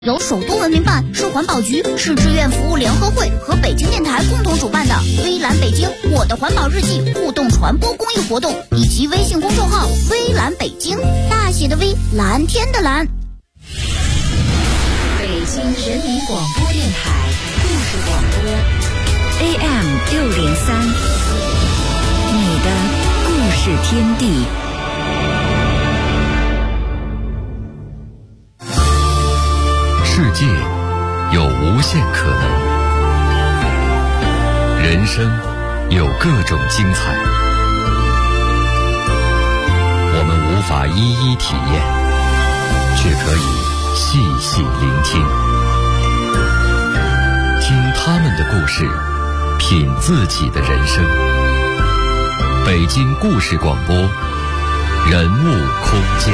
由首都文明办、市环保局、市志愿服务联合会和北京电台共同主办的微蓝北京我的环保日记互动传播公益活动，以及微信公众号微蓝北京，大写的微，蓝天的蓝。 北京人民广播电台故事广播 AM603，你的故事天地。 世界有无限可能，人生有各种精彩，我们无法一一体验，却可以细细聆听，听他们的故事，品自己的人生。北京故事广播，人物空间。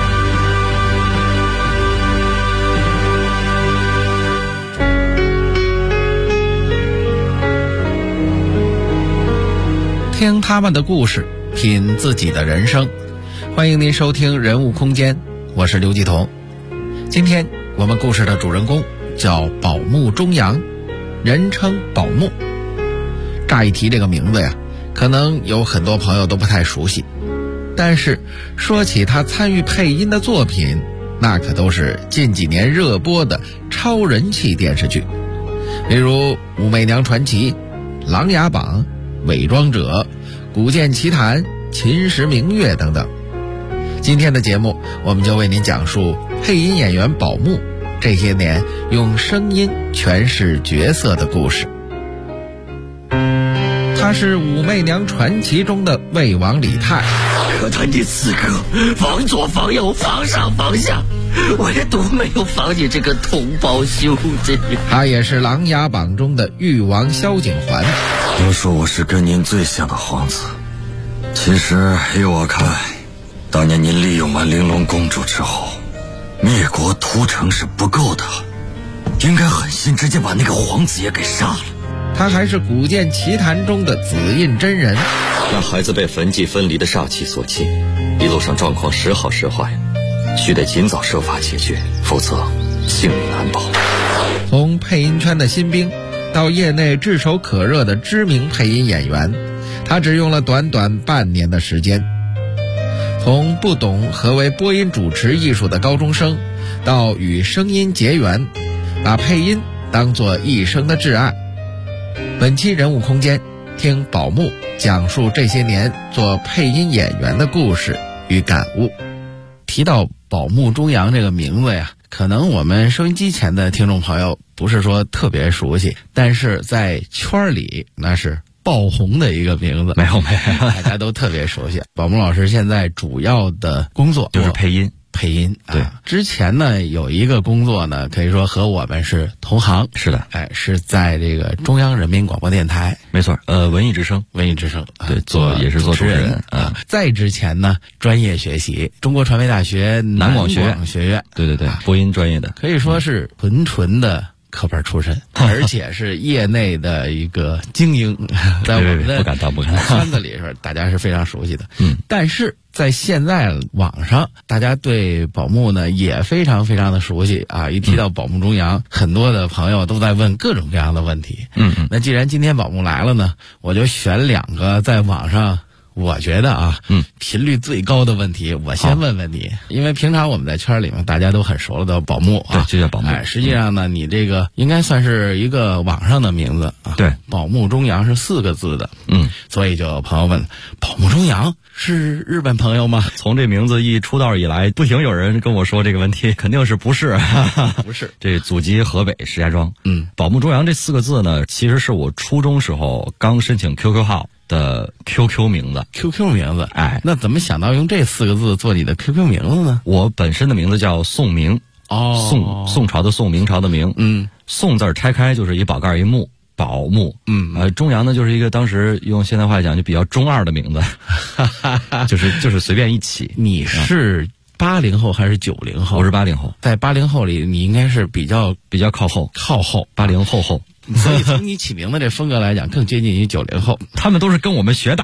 听他们的故事，品自己的人生。欢迎您收听人物空间，我是刘继彤。今天我们故事的主人公叫宝木中阳，人称宝木。乍一提这个名字呀，可能有很多朋友都不太熟悉，但是说起他参与配音的作品，那可都是近几年热播的超人气电视剧，比如《武媚娘传奇》、《琅琊榜》、伪装者、古剑奇谭、秦时明月等等。今天的节目我们就为您讲述配音演员宝木这些年用声音诠释角色的故事。他是武媚娘传奇中的魏王李泰， 可他的刺客防左防右防上防下，唯独没有防你这个同胞兄弟。 他也是琅琊榜中的誉王萧景环。 都说我是跟您最像的皇子，其实依我看，当年您利用完玲珑公主之后，灭国屠城是不够的，应该狠心直接把那个皇子也给杀了。 他还是古剑奇谭中的紫印真人。 那孩子被坟迹分离的煞气所侵，一路上状况时好时坏，须得尽早设法解决，否则性命难保。 从配音圈的新兵到业内炙手可热的知名配音演员，他只用了短短半年的时间。从不懂何为播音主持艺术的高中生，到与声音结缘，把配音当作一生的挚爱。本期人物空间，听宝木讲述这些年做配音演员的故事与感悟。提到宝木中阳这个名字呀，可能我们收音机前的听众朋友不是说特别熟悉，但是在圈里那是爆红的一个名字。 没有大家都特别熟悉。宝木老师现在主要的工作就是配音。 对，之前呢有一个工作呢，可以说和我们是同行。 是的， 是在这个中央人民广播电台。 没错，文艺之声， 对， 也是做主持人啊。在之前呢，专业学习中国传媒大学南广学院， 对，播音专业的， 可以说是纯的科班出身，而且是业内的一个精英，在我们的圈子里是大家是非常熟悉的。但是在现在网上，大家对宝木呢也非常非常的熟悉啊！一提到宝木中阳，很多的朋友都在问各种各样的问题。那既然今天宝木来了呢，我就选两个在网上我觉得频率最高的问题，我先问问你。因为平常我们在圈里面大家都很熟了的宝木对，就叫宝木。 实际上呢，你这个应该算是一个网上的名字啊。 对， 宝木中阳是4个字的。所以就有朋友问，宝木中阳是日本朋友吗？ 从这名字一出道以来，不停有人跟我说这个问题，肯定是不是？ 不是。 这祖籍河北石家庄。宝木中阳这4个字呢，其实是我初中时候刚申请 QQ 号的 QQ 名字。 那怎么想到用这4个字做你的 QQ 名字呢？ 我本身的名字叫宋明。宋朝的宋，明朝的明。宋字拆开就是一宝盖一木，宝木。中阳呢就是一个当时用现代话讲就比较中二的名字，就是随便一起。 你是80后还是90后？ 我是80后。 在80后里，你应该是比较靠后 ，80 后。 所以从你起名的这风格来讲，更接近于90后。 他们都是跟我们学的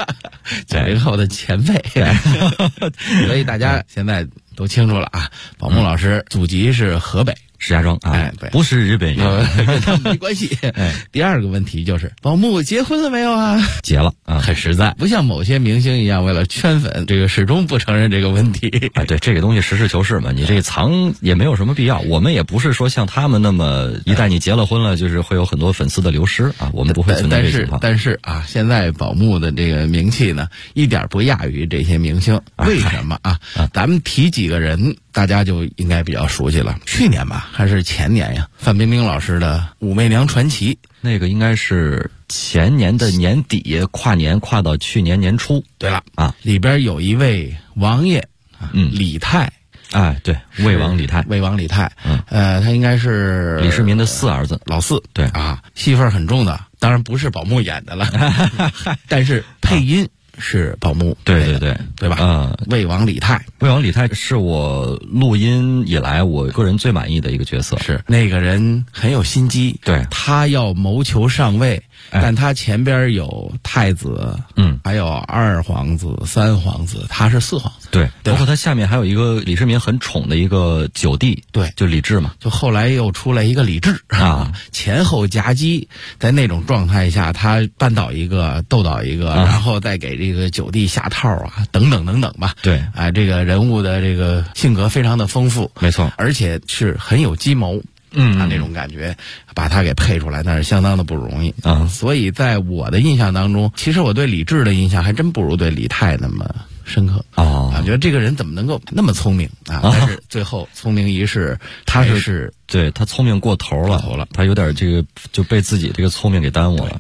90后的前辈。所以大家现在都清楚了啊。宝木老师祖籍是河北。 石家庄啊， 对， 不是日本人， 跟他们没关系。第二个问题就是宝木结婚了没有啊？ 结了啊， 很实在，不像某些明星一样为了圈粉，这个始终不承认这个问题。 对，这个东西实事求是嘛，你这藏也没有什么必要。我们也不是说像他们那么一旦你结了婚了，就是会有很多粉丝的流失啊，我们不会存在这情况。 但是啊，现在宝木的这个名气呢，一点不亚于这些明星。为什么啊？咱们提几个人，大家就应该比较熟悉了。去年吧，还是前年呀？范冰冰老师的《武媚娘传奇》， 那个应该是前年的年底，跨年跨到去年年初。 对了啊，里边有一位王爷，李泰。 对，魏王李泰， 魏王李泰，他应该是李世民的4儿子， 老4。 对啊，戏份很重的，当然不是宝木演的了，但是配音是宝木， 对吧？魏王李泰， 魏王李泰是我录音以来我个人最满意的一个角色。 是那个人很有心机， 对， 他要谋求上位，但他前边有太子，还有2皇子、3皇子，他是4皇子， 对，包括他下面还有一个李世民很宠的一个9弟， 对， 就李治嘛， 就后来又出来一个李治啊，前后夹击，在那种状态下，他扳倒一个，斗倒一个，然后再给这个9弟下套啊，等等等等吧。 对， 这个人物的这个性格非常的丰富， 没错， 而且是很有计谋。那种感觉，把他给配出来，那是相当的不容易啊。所以在我的印象当中，其实我对李治的印象还真不如对李泰那么深刻觉得这个人怎么能够那么聪明啊？但是最后聪明一世，他是对他聪明过头了，他有点这个就被自己这个聪明给耽误了。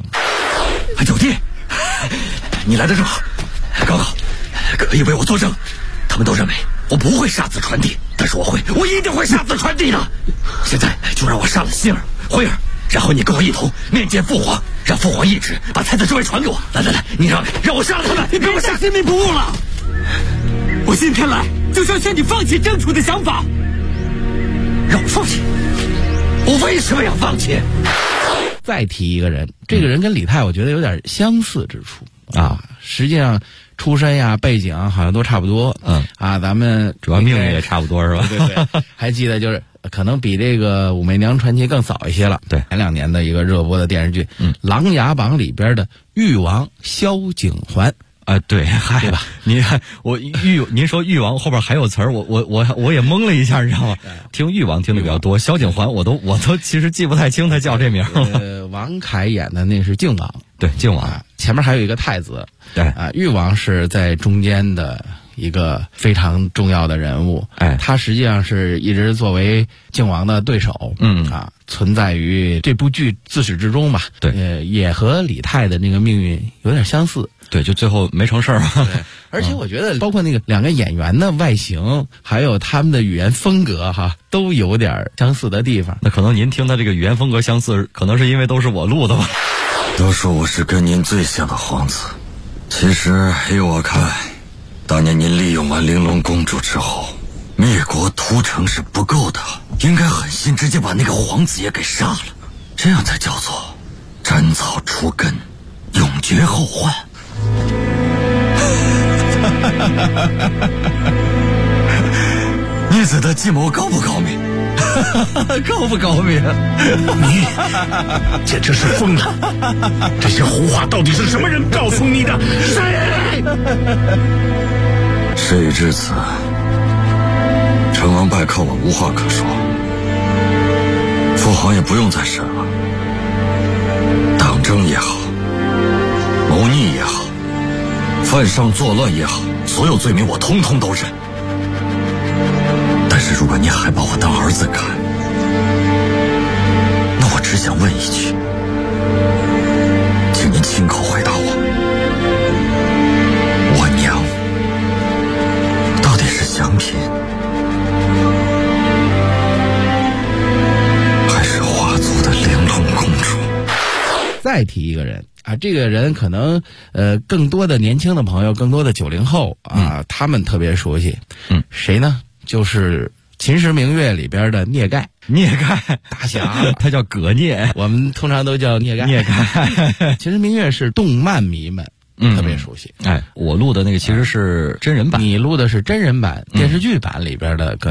9弟，你来的正好，刚好可以为我作证。他们都认为我不会杀子传弟，但是我一定会杀子传弟的。现在就让我杀了希儿、辉儿，然后你跟我一同面见父皇，让父皇懿旨把太子之位传给我。来，你让我杀了他们，你别我杀性命不顾了。我今天来就是要劝你放弃争储的想法。让我放弃？我为什么要放弃？ 再提一个人，这个人跟李泰我觉得有点相似之处实际上出身呀、背景好像都差不多。咱们主要命运也差不多是吧？ 对，还记得就是可能比这个《武媚娘传奇》更早一些了。 对， 前2年的一个热播的电视剧《琅琊榜》里边的誉王萧景环。 对吧？您说誉王后边还有词儿，我也懵了一下，你知道吗？听誉王听的比较多，萧景环我都其实记不太清他叫这名了。 王凯演的那是靖王， 对，靖王前面还有一个太子， 对誉王是在中间的一个非常重要的人物，他实际上是一直作为靖王的对手，存在于这部剧自始至终吧。 对， 也和李泰的那个命运有点相似。 对，就最后没成事儿嘛。 而且我觉得，包括那个2个演员的外形，还有他们的语言风格，都有点相似的地方。 那可能您听他这个语言风格相似，可能是因为都是我录的吧。 都说我是跟您最像的皇子，其实依我看，当年您利用完玲珑公主之后，灭国屠城是不够的，应该狠心直接把那个皇子也给杀了，这样才叫做斩草除根，永绝后患。逆子的计谋高不高明？ 高不高明？ 你简直是疯了！这些胡话到底是什么人告诉你的？谁？ 事已至此，成王败寇我无话可说，父皇也不用再审了。党争也好，谋逆也好，犯上作乱也好，所有罪名我通通都认。但是如果您还把我当儿子看，那我只想问一句，请您亲口回答我娘到底是祥嫔还是华族的玲珑公主？ 再提一个人这个人可能更多的年轻的朋友，更多的90后他们特别熟悉。谁呢？就是《秦时明月》里边的聂盖。 聂盖大侠， 他叫葛聂， 我们通常都叫聂盖。 聂盖， 《秦时明月》是动漫迷们特别熟悉。 我录的那个其实是真人版， 你录的是真人版电视剧版里边的葛聂。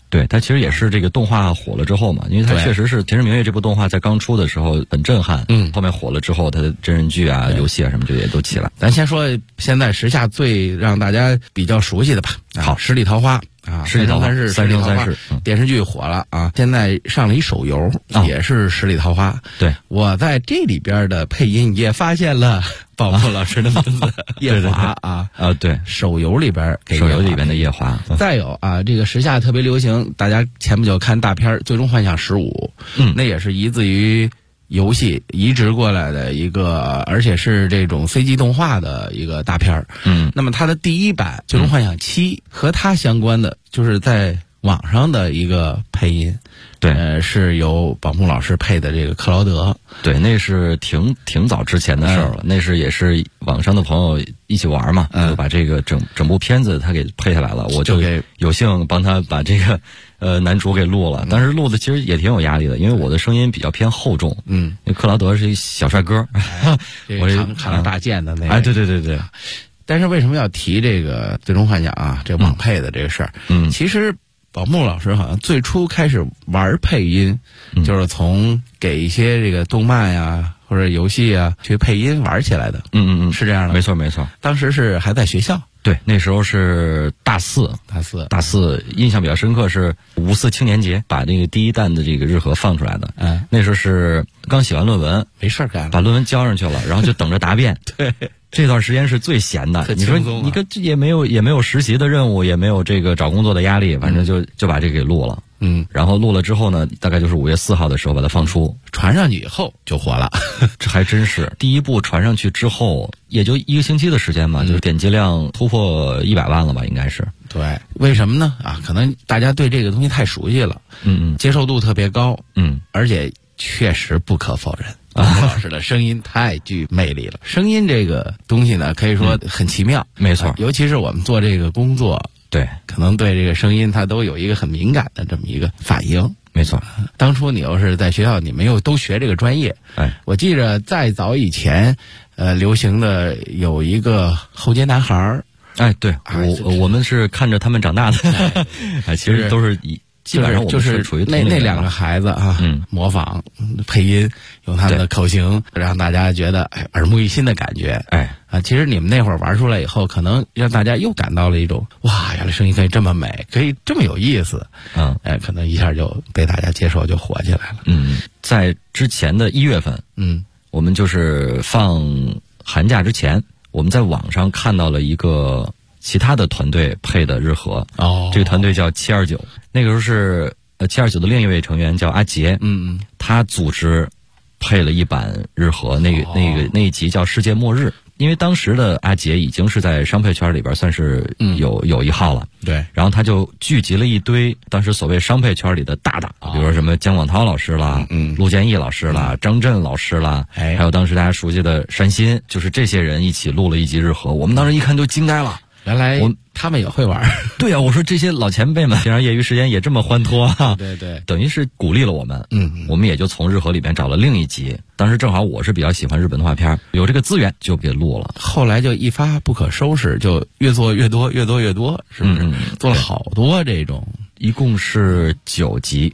对，它其实也是这个动画火了之后嘛，因为它确实是《田氏明月》这部动画在刚出的时候很震撼，后面火了之后，它的真人剧啊、游戏啊什么就也都起来。 咱先说现在时下最让大家比较熟悉的吧， 好， 十里桃花啊， 十里桃花， 三生三世电视剧火了啊，现在上了一手游，也是十里桃花。 对， 我在这里边的配音也发现了宝木老师的名字夜华啊对， 手游里边的夜华。 再有啊，这个时下特别流行，大家前不久看大片《最终幻想15》，那也是移自于游戏移植过来的一个，而且是这种 CG 动画的一个大片。那么它的第一版《最终幻想7》和它相关的，就是在网上的一个配音。对，是由宝木老师配的这个克劳德。 对，那是挺早之前的事儿了，那是也是网上的朋友一起玩嘛，就把这个整部片子他给配下来了，我就有幸帮他把这个男主给录了。但是录的其实也挺有压力的，因为我的声音比较偏厚重。因为克劳德是一小帅哥， 我这扛着大剑的那个。 哎，对。 但是为什么要提这个最终幻想啊？这网配的这个事儿，其实宝木老师好像最初开始玩配音，就是从给一些这个动漫呀或者游戏啊去配音玩起来的。是这样的。 没错。 当时是还在学校。 对，那时候是大四，印象比较深刻是5·4青年节把这个第一弹的这个日和放出来的。那时候是刚写完论文， 没事干了， 把论文交上去了，然后就等着答辩。对。这段时间是最闲的，你说你跟也没有实习的任务，也没有这个找工作的压力，反正就把这个给录了。然后录了之后呢，大概就是5月4号的时候把它放出， 传上去以后就火了。 这还真是第一部传上去之后，也就1个星期的时间嘛，就是点击量突破100万了吧，应该是。 对，为什么呢？可能大家对这个东西太熟悉了，接受度特别高，而且确实不可否认。宝木老师的声音太具魅力了，声音这个东西呢，可以说很奇妙。 没错， 尤其是我们做这个工作， 对， 可能对这个声音它都有一个很敏感的这么一个反应。 没错， 当初你要是在学校，你没有都学这个专业。我记着再早以前，流行的有一个后街男孩。 对，我们是看着他们长大的。其实都是基本上我们是处于那两个孩子啊，模仿配音，用他们的口型，让大家觉得耳目一新的感觉。其实你们那会儿玩出来以后，可能让大家又感到了一种哇，原来声音可以这么美，可以这么有意思。可能一下就被大家接受，就火起来了。 在之前的1月份，我们就是放寒假之前，我们在网上看到了一个其他的团队配的日和。这个团队叫729，那个时候是729的另一位成员叫阿杰，他组织配了一版日和，那一集叫世界末日。因为当时的阿杰已经是在商配圈里边算是有一号了， 对， 然后他就聚集了一堆当时所谓商配圈里的大大，比如说什么姜广涛老师啦，陆建义老师啦，张震老师啦，还有当时大家熟悉的山新，就是这些人一起录了一集日和，我们当时一看就惊呆了。 原来他们也会玩。 对啊，我说这些老前辈们平常业余时间也这么欢脱啊。 对， 等于是鼓励了我们。我们也就从日和里边找了另一集，当时正好我是比较喜欢日本动画片，有这个资源就给录了。 后来就一发不可收拾，就越做越多，是不是？做了好多这种， 一共是9集。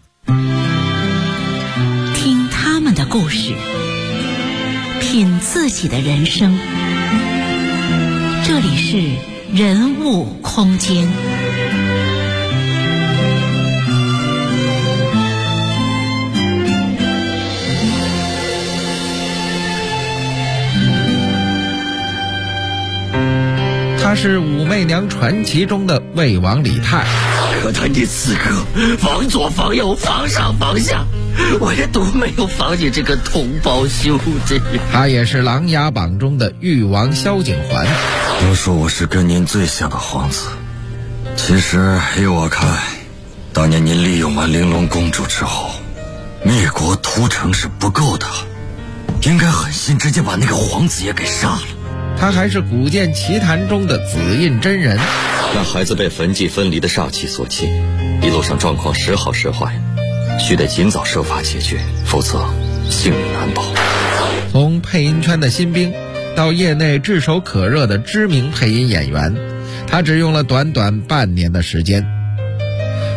听他们的故事，品自己的人生。这里是人物空间。 他是武媚娘传奇中的魏王李泰。 可他这4个防左防右防上防下，我这都没有防你这个同胞兄弟。 他也是琅琊榜中的誉王萧景环。 都说我是跟您最像的皇子，其实依我看，当年您利用完玲珑公主之后，灭国屠城是不够的，应该狠心直接把那个皇子也给杀了。 他还是古剑奇谭中的紫印真人。 那孩子被焚寂分离的煞气所侵，一路上状况时好时坏，须得尽早设法解决，否则性命难保。 从配音圈的新兵到业内炙手可热的知名配音演员，他只用了短短半年的时间。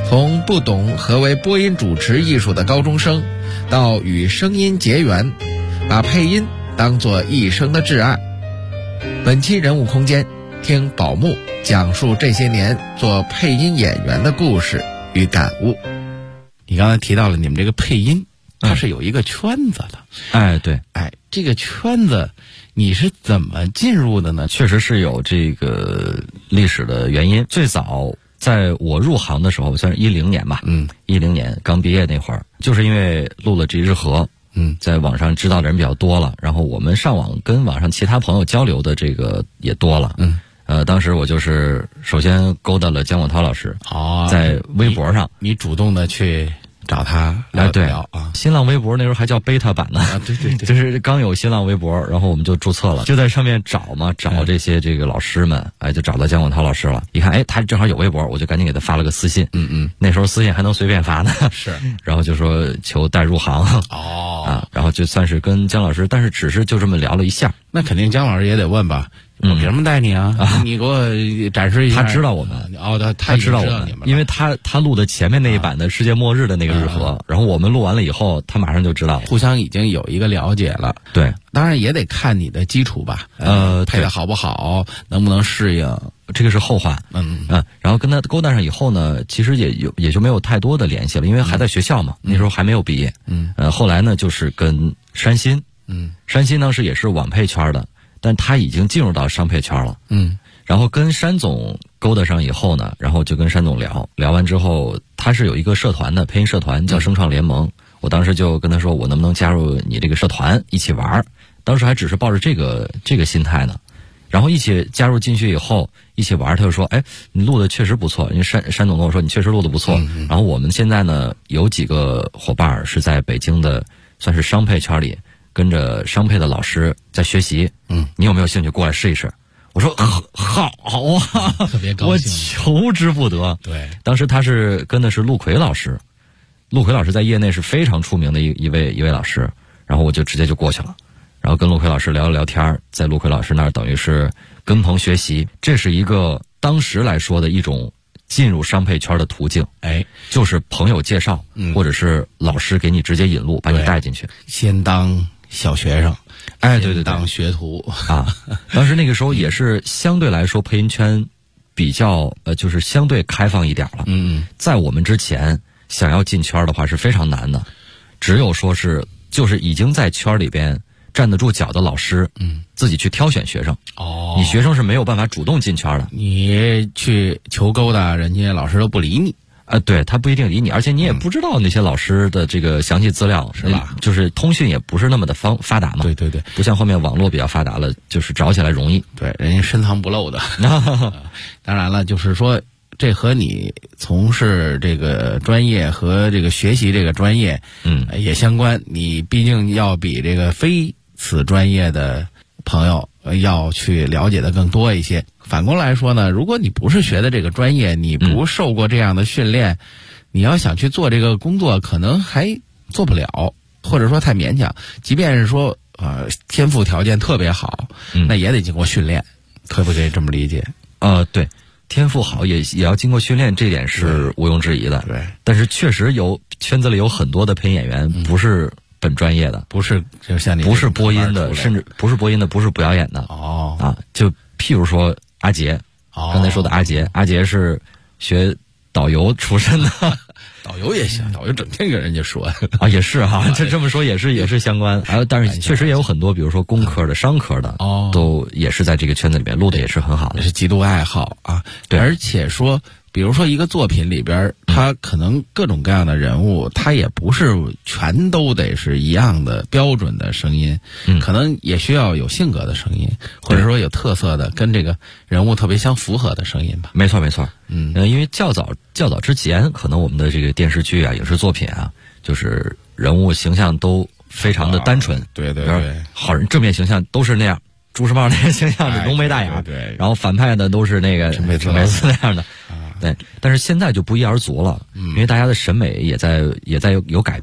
从不懂何为播音主持艺术的高中生，到与声音结缘，把配音当作一生的挚爱。本期人物空间，听宝木讲述这些年做配音演员的故事与感悟。你刚才提到了你们这个配音，它是有一个圈子的。 哎，对， 这个圈子你是怎么进入的呢？ 确实是有这个历史的原因。最早在我入行的时候，算是10年吧，10年刚毕业那会儿，就是因为录了这日和，在网上知道的人比较多了，然后我们上网跟网上其他朋友交流的这个也多了，当时我就是首先勾搭了姜广涛老师，在微博上， 你主动的去找他聊聊啊。 新浪微博那时候还叫贝塔版呢， 对， 就是刚有新浪微博，然后我们就注册了，就在上面找这些这个老师们，就找到姜广涛老师了。一看，他正好有微博，我就赶紧给他发了个私信。那时候私信还能随便发呢， 是。然后就说求带入行，然后就算是跟姜老师，但是只是就这么聊了一下。 那肯定姜老师也得问吧。我凭什么带你啊？你给我展示一下。 他知道我们他知道我们，因为他录的前面那一版的世界末日的那个日和，然后我们录完了以后，他马上就知道， 互相已经有一个了解了。 对， 当然也得看你的基础吧，配的好不好，能不能适应， 这个是后话。然后跟他勾搭上以后呢，其实也就没有太多的联系了，因为还在学校嘛，那时候还没有毕业。后来呢，就是跟山新，山新当时也是网配圈的。但他已经进入到商配圈了，然后跟山总勾搭上以后呢，然后就跟山总聊完之后，他是有一个社团的配音社团叫声创联盟，我当时就跟他说，我能不能加入你这个社团一起玩？当时还只是抱着这个心态呢，然后一起加入进去以后一起玩，他就说，你录的确实不错，因为山总跟我说你确实录的不错，然后我们现在呢有几个伙伴是在北京的，算是商配圈里。跟着商配的老师在学习，你有没有兴趣过来试一试？我说好啊， 特别高兴， 我求之不得。 对， 当时他是跟的是陆奎老师，陆奎老师在业内是非常出名的一位老师，然后我就直接就过去了，然后跟陆奎老师聊了聊天，在陆奎老师那儿等于是跟朋学习，这是一个当时来说的一种进入商配圈的途径，就是朋友介绍，或者是老师给你直接引路，把你带进去， 先当小学生， 对， 当学徒啊。当时那个时候也是相对来说配音圈比较就是相对开放一点了。在我们之前想要进圈的话是非常难的，只有说是就是已经在圈里边站得住脚的老师，自己去挑选学生。你学生是没有办法主动进圈的， 你去求勾搭，人家老师都不理你。 对，他不一定理你，而且你也不知道那些老师的这个详细资料， 是吧？ 就是通讯也不是那么的发达嘛。 对， 不像后面网络比较发达了，就是找起来容易。 对，人家深藏不露的。当然了，就是说这和你从事这个专业和这个学习这个专业，也相关。你毕竟要比这个非此专业的朋友要去了解的更多一些。反过来说呢，如果你不是学的这个专业，你不受过这样的训练，你要想去做这个工作，可能还做不了，或者说太勉强。即便是说天赋条件特别好，那也得经过训练，可不可以这么理解？ 对，天赋好也要经过训练，这点是毋庸置疑的。 对， 但是确实圈子里有很多的配音演员不是本专业的， 不是就像你不是播音的，甚至不是播音的，不是表演的。就譬如说阿杰，刚才说的阿杰是学导游出身的。 导游也行，导游整天跟人家说也是哈，这么说也是相关。但是确实也有很多，比如说工科的、商科的，都也是在这个圈子里面录的也是很好的， 是极度爱好啊。对，而且说，比如说一个作品里边，它可能各种各样的人物，它也不是全都得是一样的标准的声音，可能也需要有性格的声音，或者说有特色的，跟这个人物特别相符合的声音吧。 没错。因为较早之前，可能我们的这个电视剧啊、影视作品啊，就是人物形象都非常的单纯。 对， 好人正面形象都是那样。朱时茂那个形象是浓眉大眼， 对， 然后反派的都是那个陈佩斯那样的，对。但是现在就不一而足了，因为大家的审美也在有改变。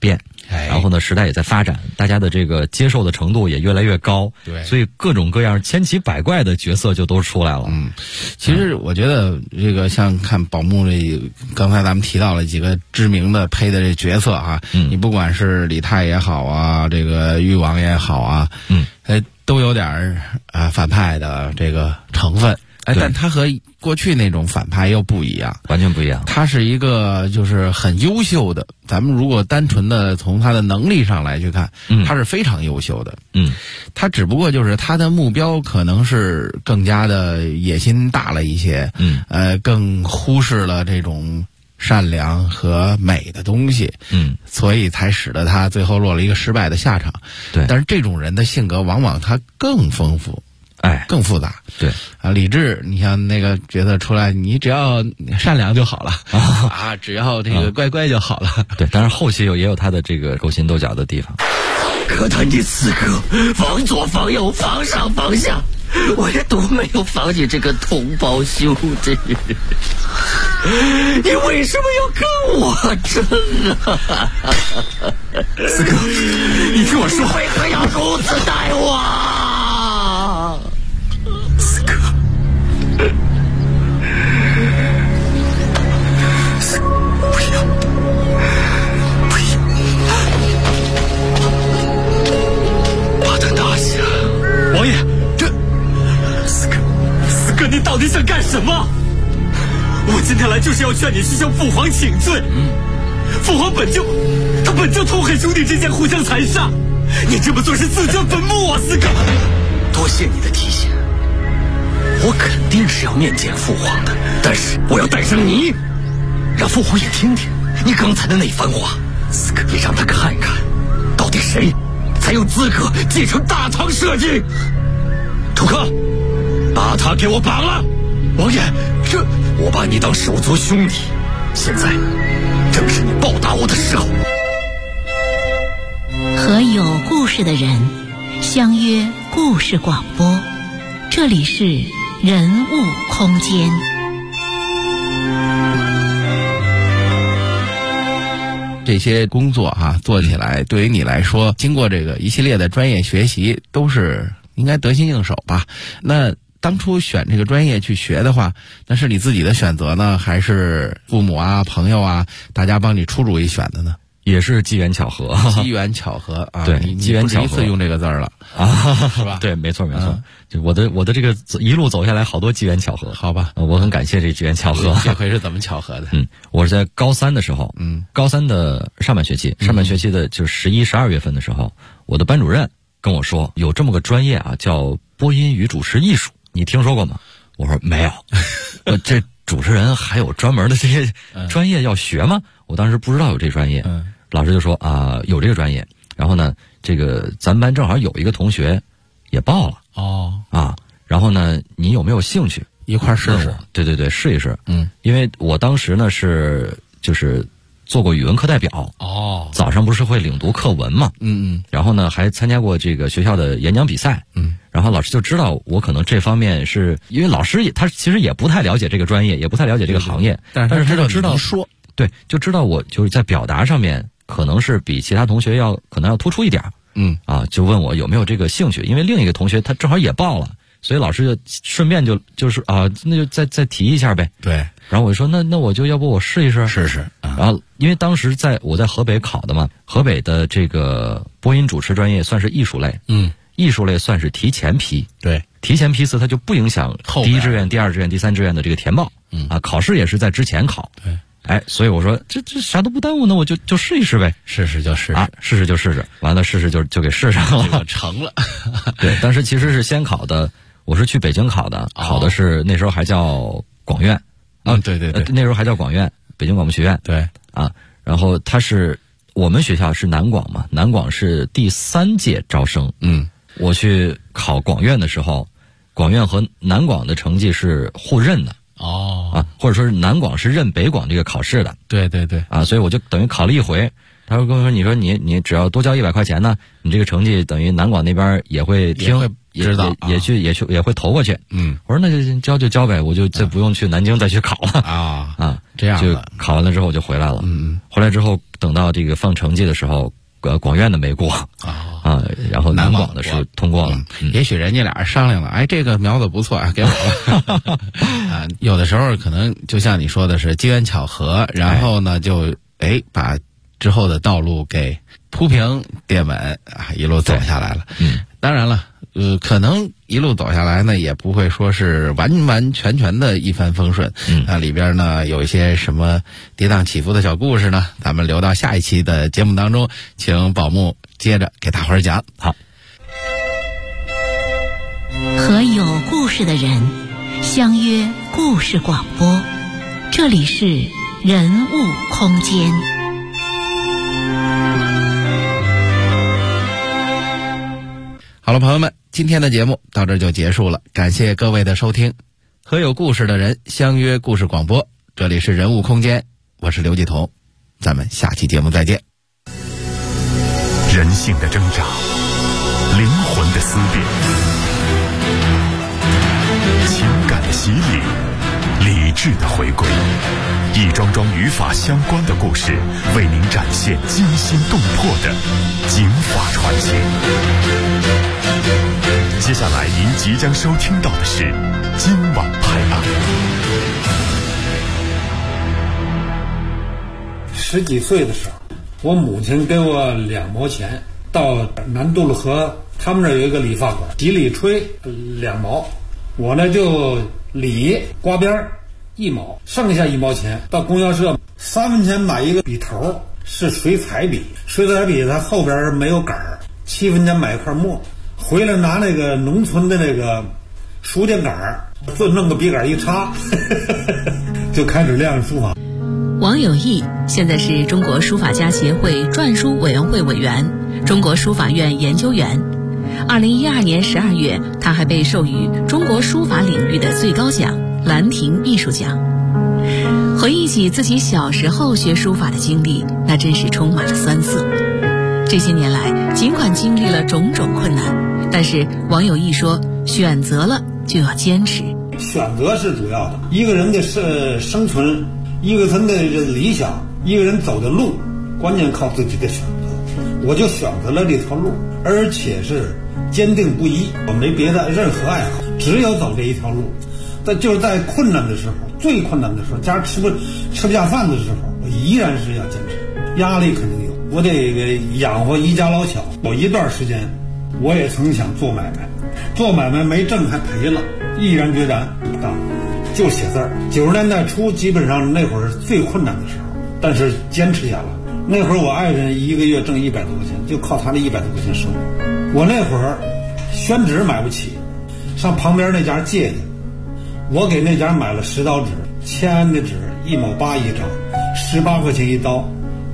然后呢，时代也在发展，大家的这个接受的程度也越来越高， 对， 所以各种各样千奇百怪的角色就都出来了。 其实我觉得这个像看宝木这，刚才咱们提到了几个知名的配的这角色啊，你不管是李泰也好啊，这个誉王也好啊，都有点反派的这个成分。但他和过去那种反派又不一样， 完全不一样。 他是一个就是很优秀的，咱们如果单纯的从他的能力上来去看，他是非常优秀的。他只不过就是他的目标可能是更加的野心大了一些，更忽视了这种善良和美的东西，所以才使得他最后落了一个失败的下场。 对， 但是这种人的性格往往他更丰富。更复杂。 对李治，你像那个角色出来，你只要善良就好了只要这个乖乖就好了。 对，当然后期也有他的这个勾心斗角的地方。 可他你刺客，防左防右，防上防下，我也都没有防你这个同胞兄弟。你为什么要跟我争啊？ 四哥，你听我说， 为何要如此待我？ 四哥，不要，不要，把他拿下！ 王爷，这四哥，你到底想干什么？我今天来就是要劝你去向父皇请罪。父皇本就痛恨兄弟之间互相残杀，你这么做是自掘坟墓啊，四哥！ 多谢你的提醒，我肯定是要面见父皇的，但是我要带上你，让父皇也听听你刚才的那番话。四哥，你让他看看，到底谁才有资格继承大唐社稷。楚客，把他给我绑了。王爷，这我把你当手足兄弟，现在正是你报答我的时候。 和有故事的人相约故事广播，这里是人物空间。 这些工作做起来对于你来说，经过这个一系列的专业学习，都是应该得心应手吧？那当初选这个专业去学的话，那是你自己的选择呢，还是父母朋友大家帮你出主意选的呢？ 也是机缘巧合。 机缘巧合对，机缘巧合， 你不止一次用这个字儿了是吧？ 对，没错没错。就我的这个一路走下来，好多机缘巧合。 好吧， 我很感谢这机缘巧合。 这回是怎么巧合的？ 我是在高三的时候，高三的上半学期的就11、12月份的时候，我的班主任跟我说，有这么个专业叫播音与主持艺术，你听说过吗？我说没有。这主持人还有专门的这些专业要学吗？我当时不知道有这专业。老师就说有这个专业，然后呢，这个咱们班正好有一个同学也报了然后呢，你有没有兴趣一块试试？ 对对对，试一试。因为我当时呢就是做过语文课代表早上不是会领读课文嘛，然后呢还参加过这个学校的演讲比赛，然后老师就知道我可能这方面是因为老师他其实也不太了解这个专业，也不太了解这个行业，但是他就知道说， 对，就知道我就是在表达上面可能是比其他同学可能要突出一点，就问我有没有这个兴趣，因为另一个同学他正好也报了，所以老师就顺便就是那就再提一下呗。 对， 然后我就说那我就要不我试一试。 试。 然后因为当时我在河北考的嘛，河北的这个播音主持专业算是艺术类，艺术类算是提前批，对，提前批次它就不影响第一志愿、第二志愿、第三志愿的这个填报，考试也是在之前考， 对。 所以我说这啥都不耽误，那我就试一试呗， 试试就试试，完了试试就给试上了， 成了。 对，当时其实是先考的，我是去北京考的，考的是那时候还叫广院， 对对对， 那时候还叫广院，北京广播学院， 对然后我们学校是南广嘛，南广是第3届招生，我去考广院的时候，广院和南广的成绩是互认的。或者说是南广是认北广这个考试的， 对对对所以我就等于考了一回。他说跟我说，你说你只要多交100块钱呢，你这个成绩等于南广那边也会听， 知道也会投过去。我说那就交就交呗，我就再不用去南京再去考了这样就考完了之后我就回来了。回来之后等到这个放成绩的时候， 广院的没过然后南广的是通过了。 也许人家俩商量了，这个苗子不错给我了有的时候可能就像你说的是机缘巧合，然后呢就把之后的道路给铺平垫稳一路走下来了。当然了，可能一路走下来呢，也不会说是完完全全的一帆风顺。里边呢有一些什么跌宕起伏的小故事呢，咱们留到下一期的节目当中，请宝木接着给大伙儿讲。 好， 和有故事的人相约故事广播，这里是人物空间。 好了，朋友们，今天的节目到这儿就结束了，感谢各位的收听。和有故事的人相约故事广播，这里是人物空间，我是刘继彤，咱们下期节目再见。 人性的挣扎，灵魂的思辨，情感的洗礼，理智的回归，一桩桩与法相关的故事，为您展现惊心动魄的警法传奇。接下来您即将收听到的是今晚拍案。 10几岁的时候，我母亲给我2毛钱，到南渡了河，他们这有一个理发馆，洗理吹2毛，我呢就理刮边1毛，剩下1毛钱到供销社3分钱买一个笔头，是水彩笔，水彩笔它后边没有杆儿，7分钱买一块墨，回来拿那个农村的那个书电杆儿，就弄个笔杆一插就开始练书法。 王有义现在是中国书法家协会篆书委员会委员、中国书法院研究员。2012年12月，他还被授予中国书法领域的最高奖兰亭艺术奖。回忆起自己小时候学书法的经历，那真是充满了酸涩。这些年来，尽管经历了种种困难，但是王有义说，选择了就要坚持。 选择是主要的，一个人的生存，一个人的理想，一个人走的路，关键靠自己的选择。我就选择了这条路，而且是坚定不移，我没别的任何爱好，只有走这一条路。就是在困难的时候，最困难的时候，家吃不下饭的时候，我依然是要坚持。压力肯定有，我得养活一家老小。有一段时间，我也曾想做买卖，做买卖没挣还赔了，毅然决然就写字儿。90年代初，基本上那会儿是最困难的时候，但是坚持下来。那会儿我爱人一个月挣100多块钱，就靠他那100多块钱生活。我那会儿宣纸买不起，上旁边那家借去，我给那家买了10刀纸，签的纸1毛8一张，18块钱一刀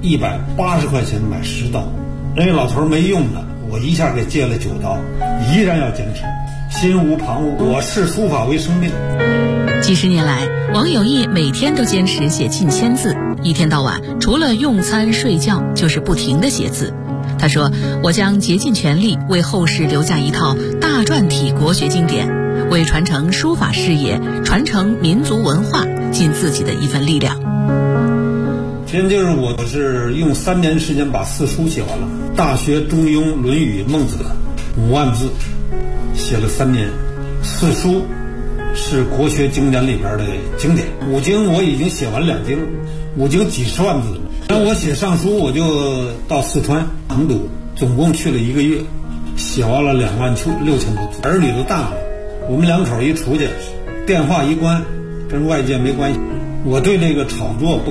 ，180块钱买10刀。人家老头没用的，我一下给借了9刀，依然要坚持，心无旁骛。我视书法为生命。 几十年来，王有义每天都坚持写近1000字，一天到晚除了用餐睡觉就是不停地写字。他说，我将竭尽全力为后世留下一套大篆体国学经典，为传承书法事业、传承民族文化尽自己的一份力量。 现在就是我是用3年时间把4书写完了，《大学》《中庸》《论语》《孟子》5万字，写了3年。4书是国学经典里边的经典，5经我已经写完2经，5经几十万字了。然后我写上书，我就到四川成都，总共去了1个月，写完了26000多字。儿女都大了，我们2口一出去，电话一关，跟外界没关系。我对这个炒作不